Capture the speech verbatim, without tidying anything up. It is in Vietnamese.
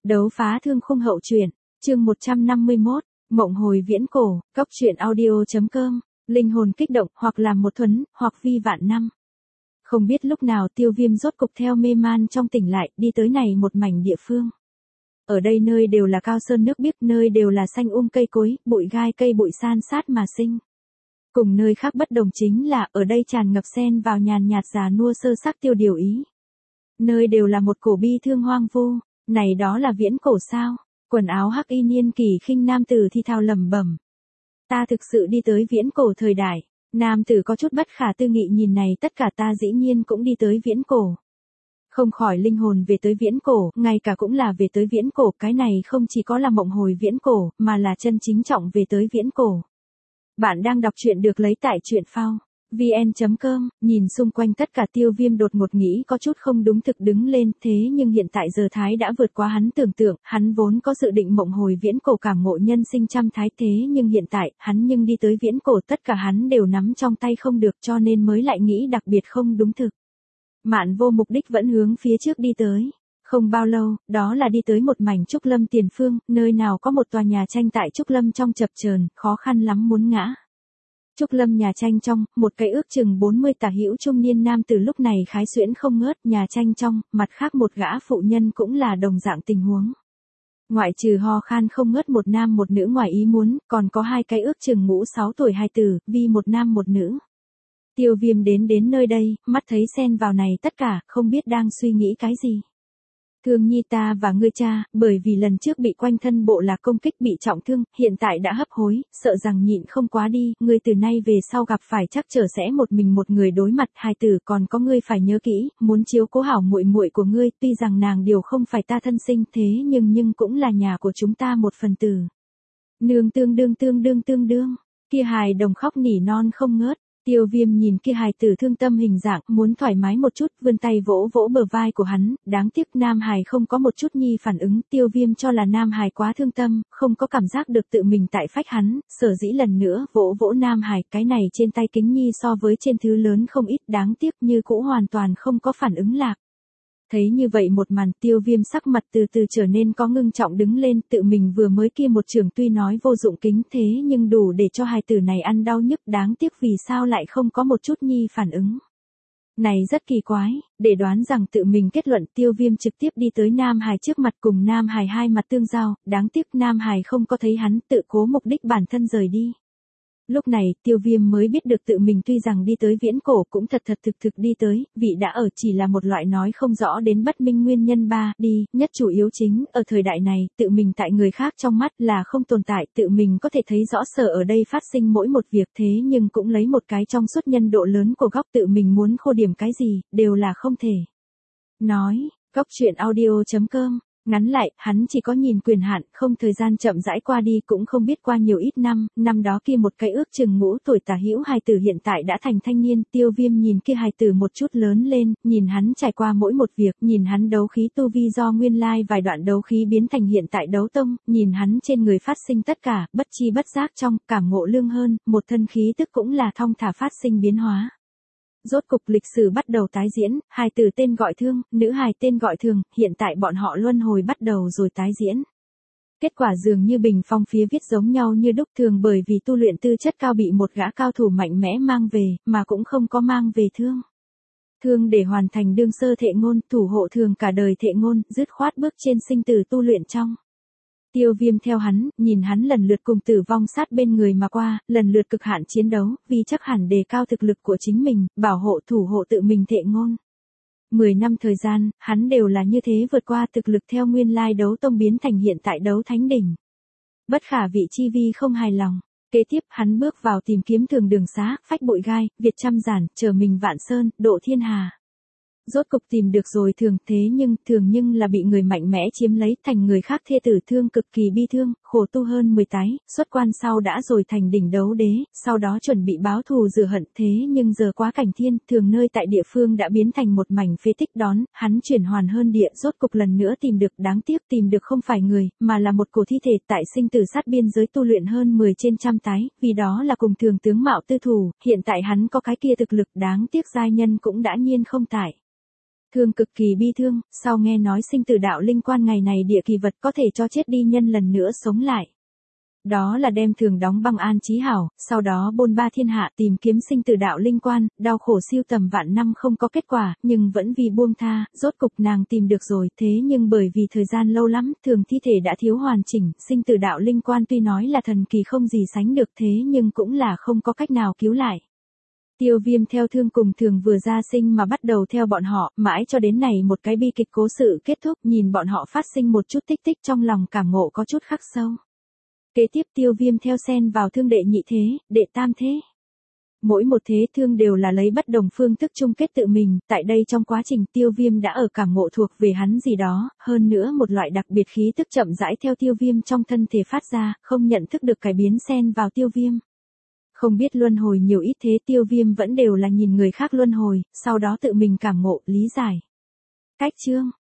Đấu phá thương khung hậu truyện, chương một trăm năm mươi mốt, mộng hồi viễn cổ, cốc truyện audio.com, linh hồn kích động hoặc làm một thuấn, hoặc vi vạn năm. Không biết lúc nào Tiêu Viêm rốt cục theo mê man trong tỉnh lại, đi tới này một mảnh địa phương. Ở đây nơi đều là cao sơn nước biếc, nơi đều là xanh um cây cối, bụi gai cây bụi san sát mà sinh. Cùng nơi khác bất đồng chính là, ở đây tràn ngập xen vào nhàn nhạt già nua sơ sắc tiêu điều ý. Nơi đều là một cổ bi thương hoang vu, này đó là viễn cổ sao? Quần áo hắc y niên kỳ khinh nam tử thi thào lẩm bẩm. Ta thực sự đi tới viễn cổ thời đại. Nam tử có chút bất khả tư nghị nhìn này, tất cả ta dĩ nhiên cũng đi tới viễn cổ. Không khỏi linh hồn về tới viễn cổ, ngay cả cũng là về tới viễn cổ, cái này không chỉ có là mộng hồi viễn cổ, mà là chân chính trọng về tới viễn cổ. Bạn đang đọc truyện được lấy tại truyện phao vn chấm com, nhìn xung quanh tất cả Tiêu Viêm đột ngột nghĩ có chút không đúng thực đứng lên, thế nhưng hiện tại giờ thái đã vượt quá hắn tưởng tượng, hắn vốn có dự định mộng hồi viễn cổ cảm ngộ nhân sinh trăm thái, thế nhưng hiện tại, hắn nhưng đi tới viễn cổ tất cả hắn đều nắm trong tay không được, cho nên mới lại nghĩ đặc biệt không đúng thực. Mạn vô mục đích vẫn hướng phía trước đi tới. Không bao lâu, đó là đi tới một mảnh trúc lâm tiền phương, nơi nào có một tòa nhà tranh tại trúc lâm trong chập chờn, khó khăn lắm muốn ngã. Trúc lâm nhà tranh trong, một cái ước chừng bốn mươi tả hữu trung niên nam từ lúc này khái xuyễn không ngớt, nhà tranh trong, mặt khác một gã phụ nhân cũng là đồng dạng tình huống. Ngoại trừ ho khan không ngớt một nam một nữ ngoài ý muốn, còn có hai cái ước chừng ngũ sáu tuổi hai tử, vi một nam một nữ. Tiêu Viêm đến đến nơi đây, mắt thấy xen vào này tất cả, không biết đang suy nghĩ cái gì. Thương nhi ta và ngươi cha, bởi vì lần trước bị quanh thân bộ lạc công kích bị trọng thương, hiện tại đã hấp hối, sợ rằng nhịn không quá đi, ngươi từ nay về sau gặp phải chắc trở sẽ một mình một người đối mặt, hài tử còn có ngươi phải nhớ kỹ, muốn chiếu cố hảo muội muội của ngươi, tuy rằng nàng điều không phải ta thân sinh, thế nhưng nhưng cũng là nhà của chúng ta một phần tử. Nương tương đương tương đương tương đương, kia hài đồng khóc nỉ non không ngớt. Tiêu Viêm nhìn kia hài tử thương tâm hình dạng, muốn thoải mái một chút, vươn tay vỗ vỗ bờ vai của hắn, đáng tiếc Nam Hải không có một chút nhi phản ứng, Tiêu Viêm cho là Nam Hải quá thương tâm, không có cảm giác được tự mình tại phách hắn, sở dĩ lần nữa vỗ vỗ Nam Hải, cái này trên tay kính nhi so với trên thứ lớn không ít, đáng tiếc như cũ hoàn toàn không có phản ứng lạc. Thấy như vậy một màn, Tiêu Viêm sắc mặt từ từ trở nên có ngưng trọng đứng lên, tự mình vừa mới kia một trường tuy nói vô dụng kính thế nhưng đủ để cho hài tử này ăn đau nhức, đáng tiếc vì sao lại không có một chút nhi phản ứng. Này rất kỳ quái, để đoán rằng tự mình kết luận, Tiêu Viêm trực tiếp đi tới Nam Hải trước mặt cùng Nam Hải hai mặt tương giao, đáng tiếc Nam Hải không có thấy hắn, tự cố mục đích bản thân rời đi. Lúc này, Tiêu Viêm mới biết được tự mình tuy rằng đi tới viễn cổ cũng thật thật thực thực đi tới, vị đã ở chỉ là một loại nói không rõ đến bất minh nguyên nhân ba, đi, nhất chủ yếu chính, ở thời đại này, tự mình tại người khác trong mắt là không tồn tại, tự mình có thể thấy rõ sở ở đây phát sinh mỗi một việc thế nhưng cũng lấy một cái trong suốt nhân độ lớn của góc tự mình muốn khô điểm cái gì, đều là không thể. Nói, cốc truyện audio.com. Ngắn lại, hắn chỉ có nhìn quyền hạn, không thời gian chậm rãi qua đi cũng không biết qua nhiều ít năm, năm đó kia một cái ước chừng ngũ tuổi tả hữu hài tử hiện tại đã thành thanh niên, Tiêu Viêm nhìn kia hài tử một chút lớn lên, nhìn hắn trải qua mỗi một việc, nhìn hắn đấu khí tu vi do nguyên lai vài đoạn đấu khí biến thành hiện tại đấu tông, nhìn hắn trên người phát sinh tất cả, bất chi bất giác trong, cảm ngộ lương hơn, một thân khí tức cũng là thong thả phát sinh biến hóa. Rốt cục lịch sử bắt đầu tái diễn, hài tử tên gọi Thương, nữ hài tên gọi Thường, hiện tại bọn họ luân hồi bắt đầu rồi tái diễn. Kết quả dường như bình phong phía viết giống nhau như đúc, Thường bởi vì tu luyện tư chất cao bị một gã cao thủ mạnh mẽ mang về, mà cũng không có mang về Thương. Thương để hoàn thành đương sơ thệ ngôn, thủ hộ Thường cả đời thệ ngôn, dứt khoát bước trên sinh tử tu luyện trong. Tiêu Viêm theo hắn, nhìn hắn lần lượt cùng tử vong sát bên người mà qua, lần lượt cực hạn chiến đấu, vì chắc hẳn đề cao thực lực của chính mình, bảo hộ thủ hộ tự mình thệ ngôn. Mười năm thời gian, hắn đều là như thế vượt qua thực lực theo nguyên lai đấu tông biến thành hiện tại đấu thánh đỉnh. Bất khả vị chi vi không hài lòng. Kế tiếp hắn bước vào tìm kiếm Thường đường xá, phách bụi gai, Việt trăm giản, chờ mình vạn sơn, độ thiên hà. Rốt cục tìm được rồi Thường, thế nhưng, Thường nhưng là bị người mạnh mẽ chiếm lấy, thành người khác thê tử, Thương cực kỳ bi thương, khổ tu hơn mười tái, xuất quan sau đã rồi thành đỉnh đấu đế, sau đó chuẩn bị báo thù rửa hận, thế nhưng giờ quá cảnh thiên, Thường nơi tại địa phương đã biến thành một mảnh phế tích đón, hắn chuyển hoàn hơn địa, rốt cục lần nữa tìm được, đáng tiếc tìm được không phải người, mà là một cổ thi thể tại sinh tử sát biên giới tu luyện hơn mười trên trăm tái, vì đó là cùng Thường tướng mạo tư thủ, hiện tại hắn có cái kia thực lực, đáng tiếc giai nhân cũng đã nhiên không tại. Thương cực kỳ bi thương, sau nghe nói sinh tử đạo linh quan ngày này địa kỳ vật có thể cho chết đi nhân lần nữa sống lại. Đó là đem thường đóng băng an chí hảo, sau đó bôn ba thiên hạ tìm kiếm sinh tử đạo linh quan, đau khổ siêu tầm vạn năm không có kết quả, nhưng vẫn vì buông tha, rốt cục nàng tìm được rồi, thế nhưng bởi vì thời gian lâu lắm, thường thi thể đã thiếu hoàn chỉnh, sinh tử đạo linh quan tuy nói là thần kỳ không gì sánh được thế nhưng cũng là không có cách nào cứu lại. Tiêu Viêm theo thương cùng thường vừa ra sinh mà bắt đầu theo bọn họ, mãi cho đến này một cái bi kịch cố sự kết thúc, nhìn bọn họ phát sinh một chút tích tích trong lòng cảm ngộ có chút khắc sâu. Kế tiếp Tiêu Viêm theo xen vào thương đệ nhị thế, đệ tam thế. Mỗi một thế thương đều là lấy bất đồng phương thức chung kết tự mình, tại đây trong quá trình Tiêu Viêm đã ở cảm ngộ thuộc về hắn gì đó, hơn nữa một loại đặc biệt khí tức chậm rãi theo Tiêu Viêm trong thân thể phát ra, không nhận thức được cải biến xen vào Tiêu Viêm. Không biết luân hồi nhiều ít thế Tiêu Viêm vẫn đều là nhìn người khác luân hồi, sau đó tự mình cảm ngộ, lý giải. Cách chương